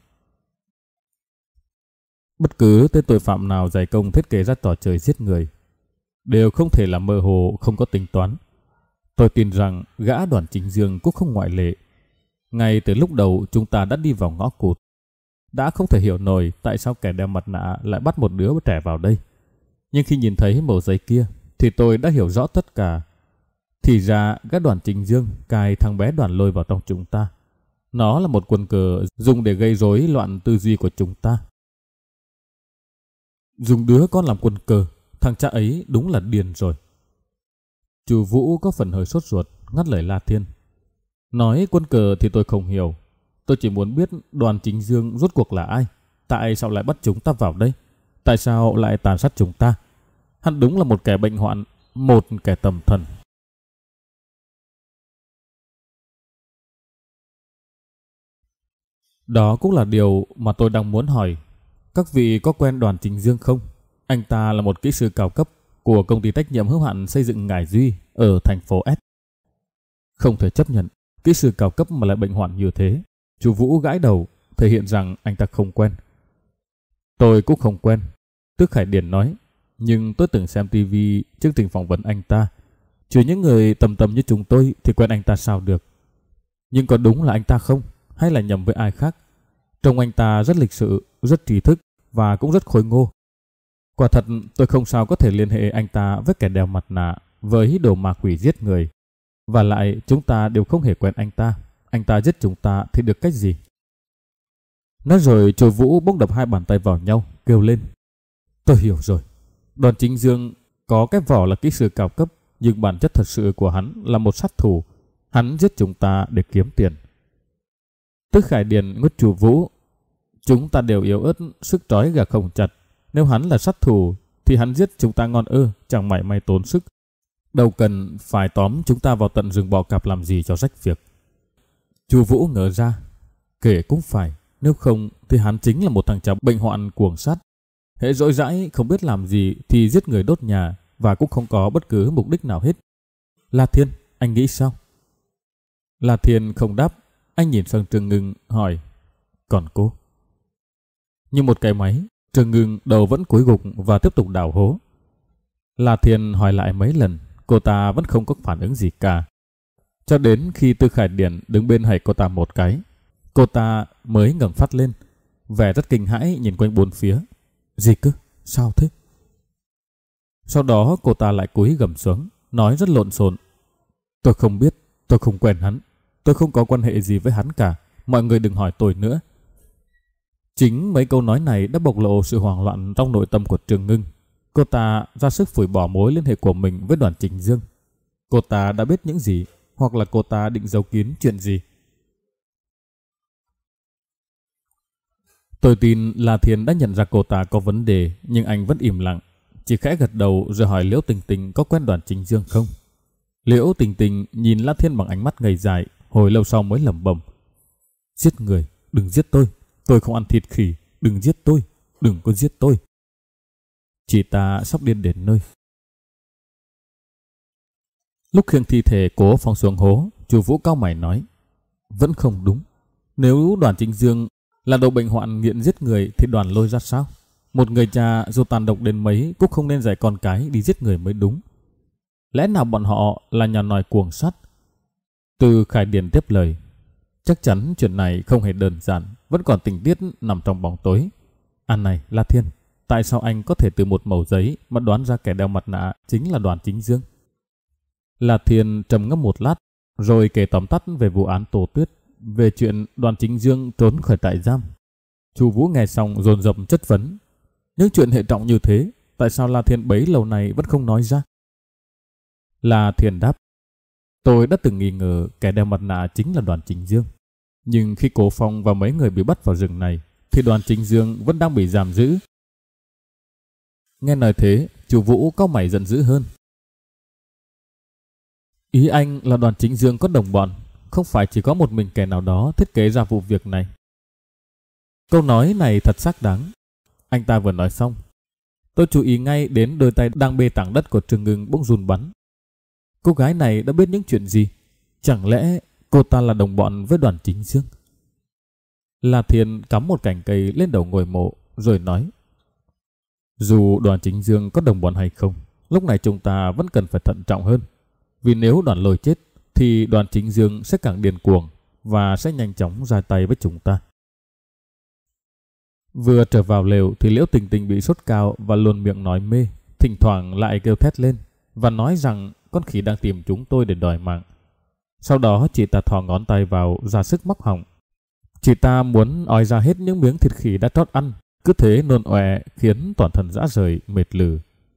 bất cứ tên tội phạm nào dày công thiết kế ra trò chơi giết người đều không thể là mơ hồ, không có tính toán. Tôi tin rằng gã Đoàn Trình Dương cũng không ngoại lệ. Ngay từ lúc đầu chúng ta đã đi vào ngõ cụt, đã không thể hiểu nổi tại sao kẻ đeo mặt nạ lại bắt một đứa trẻ vào đây. Nhưng khi nhìn thấy mẩu giấy kia thì tôi đã hiểu rõ tất cả. Thì ra gã Đoàn Trình Dương cài thằng bé Đoàn Lôi vào trong chúng ta. Nó là một quân cờ dùng để gây rối loạn tư duy của chúng ta. Dùng đứa con làm quân cờ, thằng cha ấy đúng là điên rồi. Chú Vũ có phần hơi sốt ruột, ngắt lời La Thiên. Nói quân cờ thì tôi không hiểu. Tôi chỉ muốn biết Đoàn Trình Dương rốt cuộc là ai. Tại sao lại bắt chúng ta vào đây? Tại sao lại tàn sát chúng ta? Hắn đúng là một kẻ bệnh hoạn, một kẻ tầm thần. Đó cũng là điều mà tôi đang muốn hỏi. Các vị có quen Đoàn Trình Dương không? Anh ta là một kỹ sư cao cấp của công ty trách nhiệm hữu hạn xây dựng Ngải Duy ở thành phố S. Không thể chấp nhận kỹ sư cao cấp mà lại bệnh hoạn như thế. Chú Vũ gãi đầu, thể hiện rằng anh ta không quen. Tôi cũng không quen, Tức Khải Điền nói. Nhưng tôi từng xem TV chương trình phỏng vấn anh ta. Trừ những người tầm tầm như chúng tôi thì quen anh ta sao được. Nhưng có đúng là anh ta không? Hay là nhầm với ai khác? Trông anh ta rất lịch sự, rất trí thức và cũng rất khôi ngô. Quả thật tôi không sao có thể liên hệ anh ta với kẻ đeo mặt nạ, với đồ ma quỷ giết người. Và lại chúng ta đều không hề quen anh ta. Anh ta giết chúng ta thì được cách gì? Nói rồi chú Vũ bỗng đập hai bàn tay vào nhau, kêu lên. Tôi hiểu rồi. Đoàn Trình Dương có cái vỏ là kỹ sư cao cấp, nhưng bản chất thật sự của hắn là một sát thủ. Hắn giết chúng ta để kiếm tiền. Tức Khải Điền ngất chú Vũ. Chúng ta đều yếu ớt, sức trói gà không chặt. Nếu hắn là sát thủ thì hắn giết chúng ta ngon chẳng mảy may tốn sức. Đâu cần phải tóm chúng ta vào tận rừng bò cạp làm gì cho rách việc. Chú Vũ ngờ ra, kể cũng phải, nếu không thì hắn chính là một thằng chó bệnh hoạn cuồng sát. Hễ dỗi dãi không biết làm gì thì giết người đốt nhà và cũng không có bất cứ mục đích nào hết. La Thiên, anh nghĩ sao? La Thiên không đáp, anh nhìn sang Trương Ngưng hỏi, còn cô? Như một cái máy, Trương Ngưng đầu vẫn cúi gục và tiếp tục đào hố. La Thiên hỏi lại mấy lần, cô ta vẫn không có phản ứng gì cả. Cho đến khi Tư Khải Điển đứng bên hạy cô ta một cái, cô ta mới ngẩng phát lên, vẻ rất kinh hãi nhìn quanh bốn phía. Gì cơ? Sao thế? Sau đó cô ta lại cúi gằm xuống, nói rất lộn xộn. Tôi không biết, tôi không quen hắn, tôi không có quan hệ gì với hắn cả, mọi người đừng hỏi tôi nữa. Chính mấy câu nói này đã bộc lộ sự hoảng loạn trong nội tâm của Trương Ngưng. Cô ta ra sức phủi bỏ mối liên hệ của mình với Đoàn Chính Dương. Cô ta đã biết những gì, hoặc là cô ta định giấu kín chuyện gì? Tôi tin La Thiên đã nhận ra cô ta có vấn đề, nhưng anh vẫn im lặng, chỉ khẽ gật đầu rồi hỏi Liễu Tình Tình có quen Đoàn Chính Dương không. Liễu Tình Tình nhìn La Thiên bằng ánh mắt ngây dại, hồi lâu sau mới lẩm bẩm. Giết người, đừng giết tôi không ăn thịt khỉ, đừng giết tôi, đừng có giết tôi. Chị ta sắp điên đến nơi. Lúc khiêng thi thể Cố Phong xuống hố, Chu Vũ cau mày nói, vẫn không đúng. Nếu Đoàn Chính Dương là đầu bệnh hoạn nghiện giết người thì Đoàn Lôi ra sao? Một người cha dù tàn độc đến mấy cũng không nên dạy con cái đi giết người mới đúng. Lẽ nào bọn họ là nhà nòi cuồng sát? Từ Khải Điển tiếp lời, chắc chắn chuyện này không hề đơn giản, vẫn còn tình tiết nằm trong bóng tối. Này, La Thiên, tại sao anh có thể từ một mẩu giấy mà đoán ra kẻ đeo mặt nạ chính là Đoàn Chính Dương? La Thiên trầm ngâm một lát, rồi kể tóm tắt về vụ án Tô Tuyết, về chuyện Đoàn Chính Dương trốn khỏi trại giam. Chu Vũ nghe xong dồn dập chất vấn, những chuyện hệ trọng như thế, tại sao La Thiên bấy lâu nay vẫn không nói ra? La Thiên đáp, tôi đã từng nghi ngờ kẻ đeo mặt nạ chính là Đoàn Chính Dương, nhưng khi Cố Phong và mấy người bị bắt vào rừng này, thì Đoàn Chính Dương vẫn đang bị giam giữ. Nghe nói thế, Chu Vũ cau mày giận dữ hơn. Ý anh là Đoàn Chính Dương có đồng bọn, không phải chỉ có một mình kẻ nào đó thiết kế ra vụ việc này. Câu nói này thật xác đáng. Anh ta vừa nói xong, tôi chú ý ngay đến đôi tay đang bê tảng đất của Trương Ngưng bỗng run bắn. Cô gái này đã biết những chuyện gì? Chẳng lẽ cô ta là đồng bọn với Đoàn Chính Dương? La Thiên cắm một cành cây lên đầu ngôi mộ rồi nói, dù Đoàn Chính Dương có đồng bọn hay không, lúc này chúng ta vẫn cần phải thận trọng hơn. Vì nếu Đoàn Lôi chết thì Đoàn Chính Dương sẽ càng điên cuồng và sẽ nhanh chóng ra tay với chúng ta. Vừa trở vào lều thì Liễu Tình Tình bị sốt cao và luôn miệng nói mê, thỉnh thoảng lại kêu thét lên và nói rằng con khỉ đang tìm chúng tôi để đòi mạng. Sau đó chị ta thò ngón tay vào ra sức móc họng. Chị ta muốn ói ra hết những miếng thịt khỉ đã trót ăn, cứ thế nôn ọe khiến toàn thân rã rời mệt lử.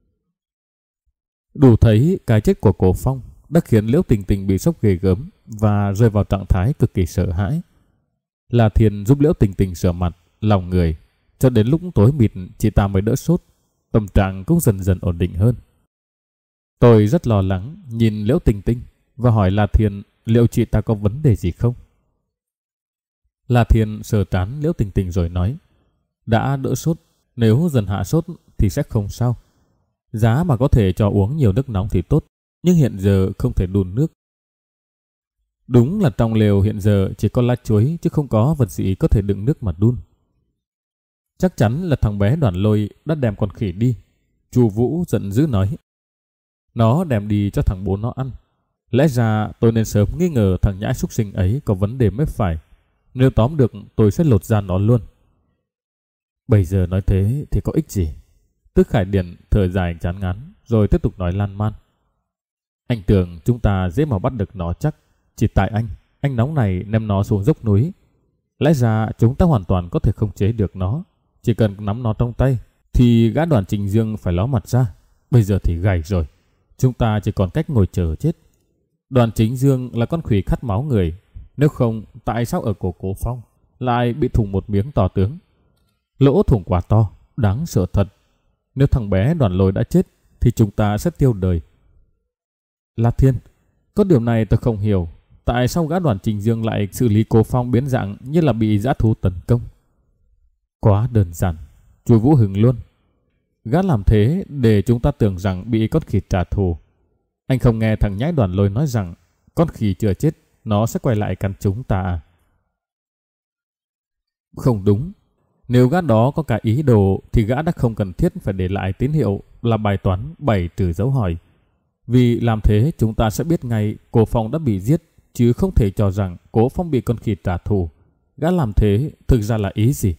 Đủ thấy cái chết của Cố Phong đã khiến Liễu Tình Tình bị sốc ghê gớm và rơi vào trạng thái cực kỳ sợ hãi. La Thiên giúp Liễu Tình Tình sửa mặt, lòng người, cho đến lúc tối mịt chị ta mới đỡ sốt, tâm trạng cũng dần dần ổn định hơn. Tôi rất lo lắng nhìn Liễu Tình Tình và hỏi La Thiên liệu chị ta có vấn đề gì không. La Thiên sờ trán Liễu Tình Tình rồi nói, đã đỡ sốt, nếu dần hạ sốt thì sẽ không sao. Giá mà có thể cho uống nhiều nước nóng thì tốt, nhưng hiện giờ không thể đun nước. Đúng là trong lều hiện giờ chỉ có lá chuối chứ không có vật gì có thể đựng nước mà đun. Chắc chắn là thằng bé Đoàn Lôi đã đem con khỉ đi. Chu Vũ giận dữ nói, nó đem đi cho thằng bố nó ăn. Lẽ ra tôi nên sớm nghi ngờ thằng nhãi súc sinh ấy có vấn đề mới phải. Nếu tóm được tôi sẽ lột da nó luôn. Bây giờ nói thế thì có ích gì? Tức Khải Điển thở dài chán ngán rồi tiếp tục nói lan man. Anh tưởng chúng ta dễ mà bắt được nó chắc. Chỉ tại anh nóng này ném nó xuống dốc núi. Lẽ ra chúng ta hoàn toàn có thể khống chế được nó. Chỉ cần nắm nó trong tay thì gã Đoàn Chính Dương phải ló mặt ra. Bây giờ thì gầy rồi. Chúng ta chỉ còn cách ngồi chờ chết. Đoàn Chính Dương là con khỉ khát máu người. Nếu không, tại sao ở cổ Cố Phong lại bị thủng một miếng to tướng? Lỗ thủng quá to, đáng sợ thật. Nếu thằng bé Đoàn Lôi đã chết thì chúng ta sẽ tiêu đời. La Thiên, có điều này tôi không hiểu. Tại sao gã Đoàn Chính Dương lại xử lý Cố Phong biến dạng như là bị dã thú tấn công? Quá đơn giản. Chu Vũ hừng luôn. Gã làm thế để chúng ta tưởng rằng bị con khỉ trả thù. Anh không nghe thằng nhãi Đoàn Lôi nói rằng con khỉ chưa chết nó sẽ quay lại cắn chúng ta à? Không đúng. Nếu gã đó có cả ý đồ thì gã đã không cần thiết phải để lại tín hiệu là bài toán 7 trừ dấu hỏi. Vì làm thế chúng ta sẽ biết ngay Cố Phong đã bị giết, chứ không thể cho rằng Cố Phong bị con khỉ trả thù. Gã làm thế thực ra là ý gì?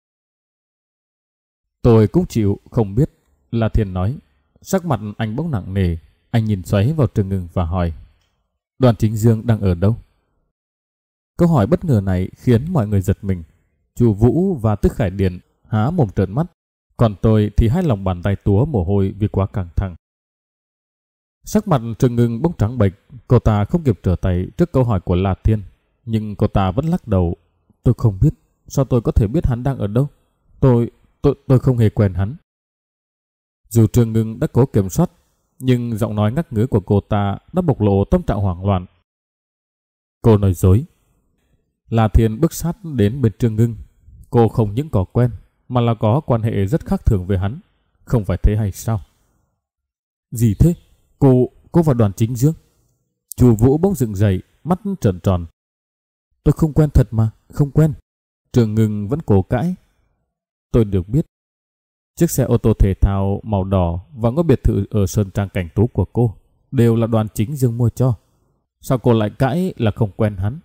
Tôi cũng chịu không biết, La Thiên nói. Sắc mặt anh bỗng nặng nề. Anh nhìn xoáy vào Trương Ngưng và hỏi: Đoàn Chính Dương đang ở đâu? Câu hỏi bất ngờ này khiến mọi người giật mình. Chu Vũ và Tức Khải Điền há mồm trợn mắt, còn tôi thì hai lòng bàn tay túa mồ hôi vì quá căng thẳng. Sắc mặt Trương Ngưng bỗng trắng bệch, cô ta không kịp trở tay trước câu hỏi của La Thiên, nhưng cô ta vẫn lắc đầu. Tôi không biết, sao tôi có thể biết hắn đang ở đâu? Tôi không hề quen hắn. Dù Trương Ngưng đã cố kiểm soát, nhưng giọng nói ngắc ngứ của cô ta đã bộc lộ tâm trạng hoảng loạn. Cô nói dối. La Thiên bước sát đến bên Trương Ngưng. Cô không những có quen, mà là có quan hệ rất khác thường với hắn. Không phải thế hay sao? Gì thế? Cô và Đoàn Chính Dương? Chu Vũ bỗng dựng dậy, mắt trợn tròn. Tôi không quen thật mà, không quen. Trương Ngưng vẫn cố cãi. Tôi được biết chiếc xe ô tô thể thao màu đỏ và ngôi biệt thự ở Sơn Trang Cảnh Tú của cô đều là Đoàn Chính Dương mua cho. Sao cô lại cãi là không quen hắn?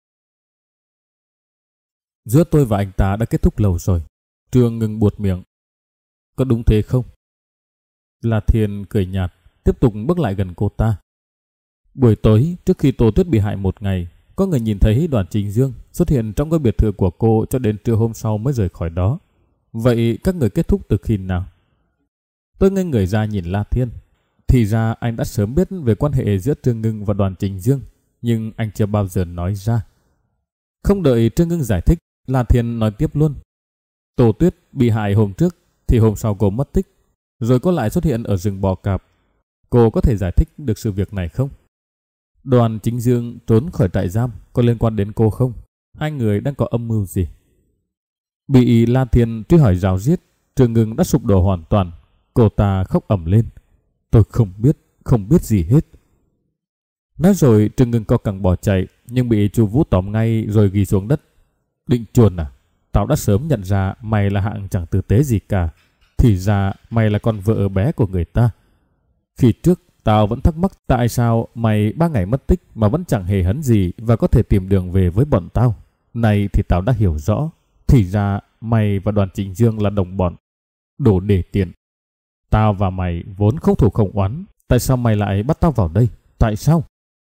Giữa tôi và anh ta đã kết thúc lâu rồi. Trương Ngưng buột miệng. Có đúng thế không? La Thiên cười nhạt, tiếp tục bước lại gần cô ta. Buổi tối trước khi Tô Tuyết bị hại một ngày, có người nhìn thấy Đoàn Chính Dương xuất hiện trong ngôi biệt thự của cô cho đến trưa hôm sau mới rời khỏi đó. Vậy các người kết thúc từ khi nào? Tôi ngây người ra nhìn La Thiên. Thì ra anh đã sớm biết về quan hệ giữa Trương Ngưng và Đoàn Chính Dương, nhưng anh chưa bao giờ nói ra. Không đợi Trương Ngưng giải thích, La Thiên nói tiếp luôn. Tô Tuyết bị hại hôm trước thì hôm sau cô mất tích, rồi cô lại xuất hiện ở rừng bò cạp. Cô có thể giải thích được sự việc này không? Đoàn Chính Dương trốn khỏi trại giam có liên quan đến cô không? Hai người đang có âm mưu gì? Bị La Thiên truy hỏi ráo riết, Trương Ngưng đã sụp đổ hoàn toàn. Cô ta khóc ầm lên. Tôi không biết gì hết. Nói rồi Trương Ngưng co cẳng bỏ chạy, nhưng bị Chu Vũ tóm ngay rồi ghi xuống đất. Định chuồn à? Tao đã sớm nhận ra mày là hạng chẳng tử tế gì cả. Thì ra mày là con vợ bé của người ta. Khi trước tao vẫn thắc mắc tại sao mày 3 ngày mất tích mà vẫn chẳng hề hấn gì và có thể tìm đường về với bọn tao. Này thì tao đã hiểu rõ. Thì ra mày và Đoàn Chính Dương là đồng bọn. Đồ đề tiện. Tao và mày vốn không thù không oán. Tại sao mày lại bắt tao vào đây? Tại sao?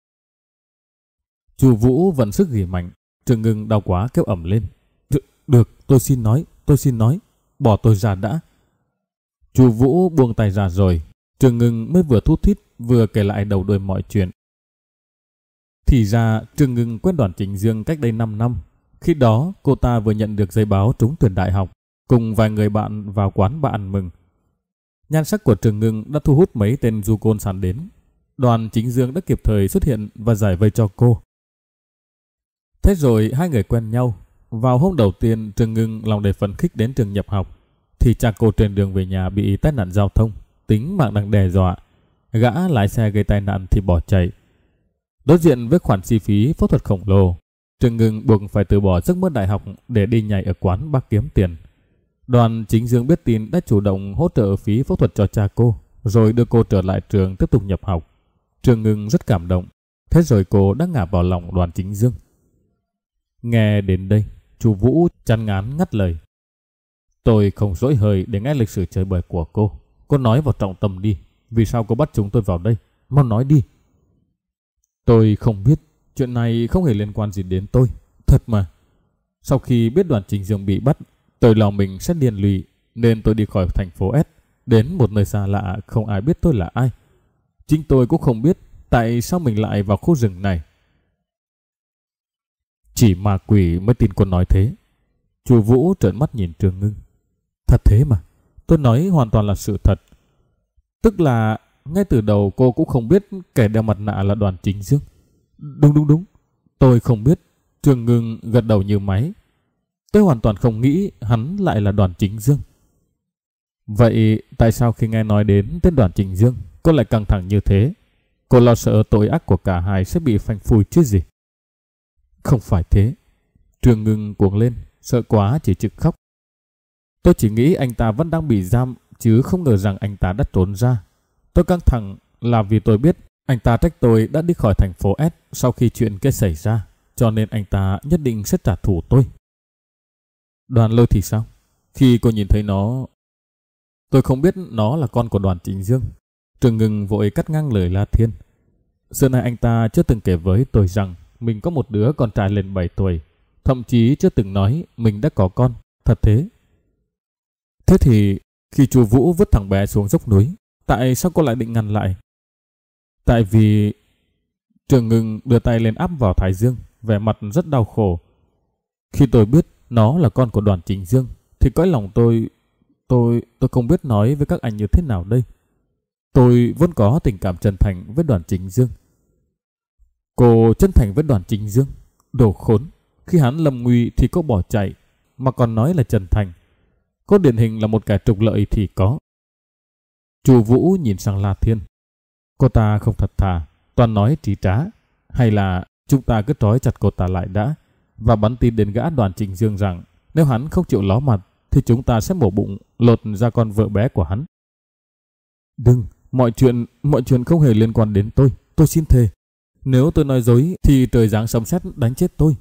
Chu Vũ vận sức ghì mạnh. Trương Ngưng đau quá kêu ầm lên. Được, tôi xin nói. Bỏ tôi ra đã. Chu Vũ buông tay ra rồi. Trương Ngưng mới vừa thút thít vừa kể lại đầu đuôi mọi chuyện. Thì ra Trương Ngưng quen Đoàn Chính Dương cách đây 5 năm. Khi đó cô ta vừa nhận được giấy báo trúng tuyển đại học, cùng vài người bạn vào quán bà ăn mừng. Nhan sắc của Trương Ngưng đã thu hút mấy tên du côn sàn đến. Đoàn Chính Dương đã kịp thời xuất hiện và giải vây cho cô. Thế rồi hai người quen nhau. Vào hôm đầu tiên Trương Ngưng lòng đầy phấn khích đến trường nhập học, thì cha cô trên đường về nhà bị tai nạn giao thông, tính mạng đang đe dọa. Gã lái xe gây tai nạn thì bỏ chạy. Đối diện với khoản chi phí phẫu thuật khổng lồ, Trương Ngưng buộc phải từ bỏ giấc mơ đại học để đi nhảy ở quán bar kiếm tiền. Đoàn Chính Dương biết tin đã chủ động hỗ trợ phí phẫu thuật cho cha cô, rồi đưa cô trở lại trường tiếp tục nhập học. Trương Ngưng rất cảm động. Thế rồi cô đã ngả vào lòng Đoàn Chính Dương. Nghe đến đây, Chu Vũ chán ngán ngắt lời. Tôi không dỗi hơi để nghe lịch sử chơi bời của cô. Cô nói vào trọng tâm đi. Vì sao cô bắt chúng tôi vào đây? Mau nói đi. Tôi không biết. Chuyện này không hề liên quan gì đến tôi. Thật mà. Sau khi biết Đoàn Chính Dương bị bắt, tôi lo mình sẽ điên lụy, nên tôi đi khỏi thành phố S, đến một nơi xa lạ không ai biết tôi là ai. Chính tôi cũng không biết tại sao mình lại vào khu rừng này. Chỉ ma quỷ mới tin cô nói thế. Chu Vũ trợn mắt nhìn Trương Ngưng. Thật thế mà. Tôi nói hoàn toàn là sự thật. Tức là ngay từ đầu cô cũng không biết kẻ đeo mặt nạ là Đoàn Chính Dương. Đúng. Tôi không biết. Trương Ngưng gật đầu như máy. Tôi hoàn toàn không nghĩ hắn lại là Đoàn Chính Dương. Vậy tại sao khi nghe nói đến tên Đoàn Chính Dương, cô lại căng thẳng như thế? Cô lo sợ tội ác của cả hai sẽ bị phanh phui chứ gì? Không phải thế. Trương Ngưng cuồng lên, sợ quá chỉ trực khóc. Tôi chỉ nghĩ anh ta vẫn đang bị giam, chứ không ngờ rằng anh ta đã trốn ra. Tôi căng thẳng là vì tôi biết anh ta trách tôi đã đi khỏi thành phố S sau khi chuyện kia xảy ra, cho nên anh ta nhất định sẽ trả thù tôi. Đoàn Lôi thì sao? Khi cô nhìn thấy nó... Tôi không biết nó là con của Đoàn Chính Dương. Trường Ngừng vội cắt ngang lời La Thiên. Xưa nay anh ta chưa từng kể với tôi rằng mình có một đứa con trai lên 7 tuổi. Thậm chí chưa từng nói mình đã có con. Thật thế? Thế thì khi chú Vũ vứt thằng bé xuống dốc núi, tại sao cô lại định ngăn lại? Tại vì... Trường Ngừng đưa tay lên áp vào thái dương, vẻ mặt rất đau khổ. Khi tôi biết nó là con của Đoàn Chính Dương thì cõi lòng tôi không biết nói với các anh như thế nào đây. Tôi vốn có tình cảm chân thành với Đoàn Chính Dương. Cô chân thành với Đoàn Chính Dương? Đồ khốn, khi hắn lâm nguy thì cô bỏ chạy mà còn nói là chân thành. Cô điển hình là một kẻ trục lợi thì có. Chu Vũ nhìn sang La Thiên. Cô ta không thật thà, toàn nói trí trá. Hay là chúng ta cứ trói chặt cô ta lại đã và bắn tin đến gã Đoàn Chính Dương rằng nếu hắn không chịu ló mặt thì chúng ta sẽ mổ bụng lột ra con vợ bé của hắn. Đừng, mọi chuyện không hề liên quan đến tôi xin thề. Nếu tôi nói dối thì trời giáng sấm sét đánh chết tôi.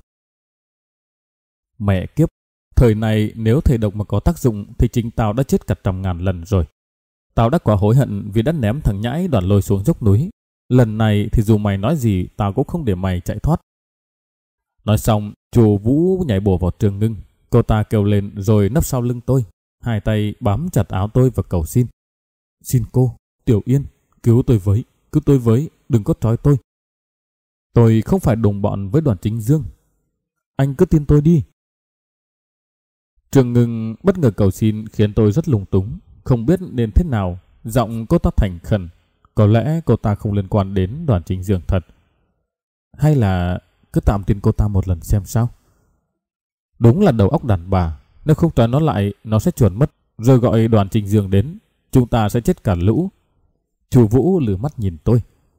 Mẹ kiếp, thời này nếu thầy độc mà có tác dụng thì chính tao đã chết cả 100.000 lần rồi. Tao đã quá hối hận vì đã ném thằng nhãi Đoàn Lôi xuống dốc núi. Lần này thì dù mày nói gì tao cũng không để mày chạy thoát. Nói xong, Chu Vũ nhảy bổ vào Trường Ngưng. Cô ta kêu lên rồi nấp sau lưng tôi, hai tay bám chặt áo tôi và cầu xin. Xin cô, Tiểu Yên, cứu tôi với, đừng có trói tôi. Tôi không phải đồng bọn với Đoàn Chính Dương. Anh cứ tin tôi đi. Trường Ngưng bất ngờ cầu xin khiến tôi rất lung túng, không biết nên thế nào. Giọng cô ta thành khẩn. Có lẽ cô ta không liên quan đến Đoàn Chính Dương thật. Hay là cứ tạm tin cô ta một lần xem sao. Đúng là đầu óc đàn bà. Nếu không trói nó lại, nó sẽ chuồn mất. Rồi gọi Đoàn Chính Dương đến, chúng ta sẽ chết cả lũ. Chu Vũ lử mắt nhìn tôi.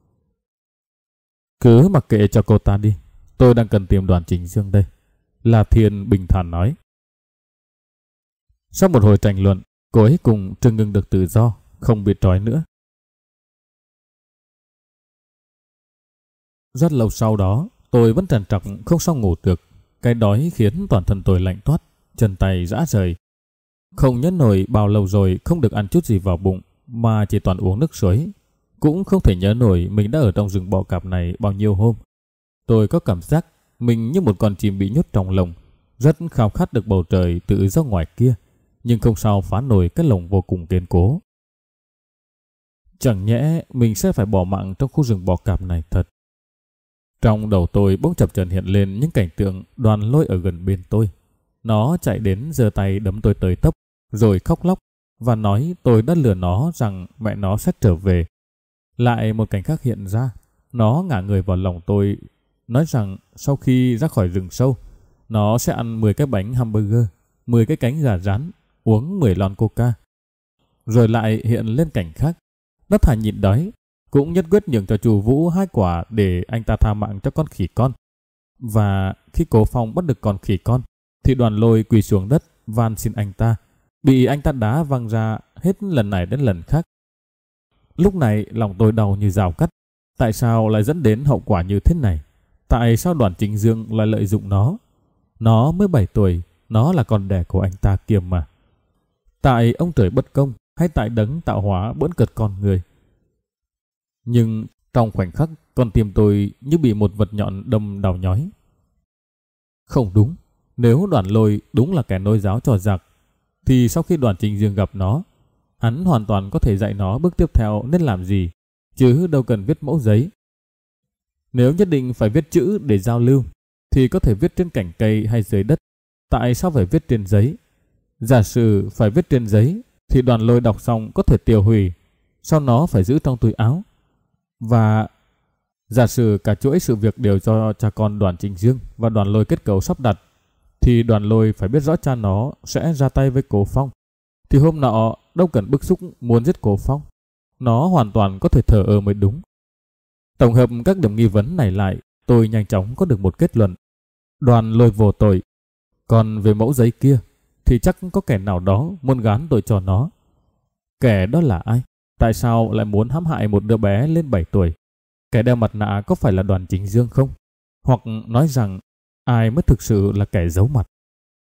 Cứ mặc kệ cho cô ta đi. Tôi đang cần tìm Đoàn Chính Dương đây. La Thiên bình thản nói. Sau một hồi tranh luận, cô ấy cùng Trường Ngưng được tự do, không bị trói nữa. Rất lâu sau đó, tôi vẫn trằn trọc không sao ngủ được. Cái đói khiến toàn thân tôi lạnh toát, chân tay rã rời. Không nhớ nổi bao lâu rồi không được ăn chút gì vào bụng, mà chỉ toàn uống nước suối. Cũng không thể nhớ nổi mình đã ở trong rừng bọ cạp này bao nhiêu hôm. Tôi có cảm giác mình như một con chim bị nhốt trong lồng, rất khao khát được bầu trời tự do ngoài kia, nhưng không sao phá nổi cái lồng vô cùng kiên cố. Chẳng nhẽ mình sẽ phải bỏ mạng trong khu rừng bọ cạp này thật. Trong đầu tôi bỗng chập chờn hiện lên những cảnh tượng Đoàn Lôi ở gần bên tôi. Nó chạy đến giơ tay đấm tôi tới tấp, rồi khóc lóc và nói tôi đã lừa nó rằng mẹ nó sẽ trở về. Lại một cảnh khác hiện ra, nó ngả người vào lòng tôi, nói rằng sau khi ra khỏi rừng sâu, nó sẽ ăn 10 cái bánh hamburger, 10 cái cánh gà rán, uống 10 lon coca. Rồi lại hiện lên cảnh khác, nó thà nhịn đói, cũng nhất quyết nhường cho Chu Vũ 2 quả để anh ta tha mạng cho con khỉ con. Và khi Cố Phong bắt được con khỉ con, thì Đoàn Lôi quỳ xuống đất van xin anh ta, bị anh ta đá văng ra hết lần này đến lần khác. Lúc này lòng tôi đau như dao cắt. Tại sao lại dẫn đến hậu quả như thế này? Tại sao Đoàn Chính Dương lại lợi dụng nó? Nó mới 7 tuổi, nó là con đẻ của anh ta kia mà. Tại ông trời bất công hay tại đấng tạo hóa bỡn cợt con người? Nhưng trong khoảnh khắc, con tim tôi như bị một vật nhọn đâm đau nhói. Không đúng, nếu Đoàn Lôi đúng là kẻ nối giáo cho giặc, thì sau khi Đoàn Chính Dương gặp nó, hắn hoàn toàn có thể dạy nó bước tiếp theo nên làm gì, chứ đâu cần viết mẫu giấy. Nếu nhất định phải viết chữ để giao lưu, thì có thể viết trên cành cây hay dưới đất. Tại sao phải viết trên giấy? Giả sử phải viết trên giấy, thì Đoàn Lôi đọc xong có thể tiêu hủy, sau nó phải giữ trong túi áo. Và giả sử cả chuỗi sự việc đều do cha con Đoàn Chính Dương và Đoàn Lôi kết cấu sắp đặt, thì Đoàn Lôi phải biết rõ cha nó sẽ ra tay với Cố Phong. Thì hôm nọ đâu cần bức xúc muốn giết Cố Phong, nó hoàn toàn có thể thờ ơ mới đúng. Tổng hợp các điểm nghi vấn này lại, tôi nhanh chóng có được một kết luận. Đoàn Lôi vô tội. Còn về mẫu giấy kia thì chắc có kẻ nào đó muốn gán tội cho nó. Kẻ đó là ai? Tại sao lại muốn hãm hại một đứa bé lên 7 tuổi? Kẻ đeo mặt nạ có phải là Đoàn Chính Dương không? Hoặc nói rằng ai mới thực sự là kẻ giấu mặt?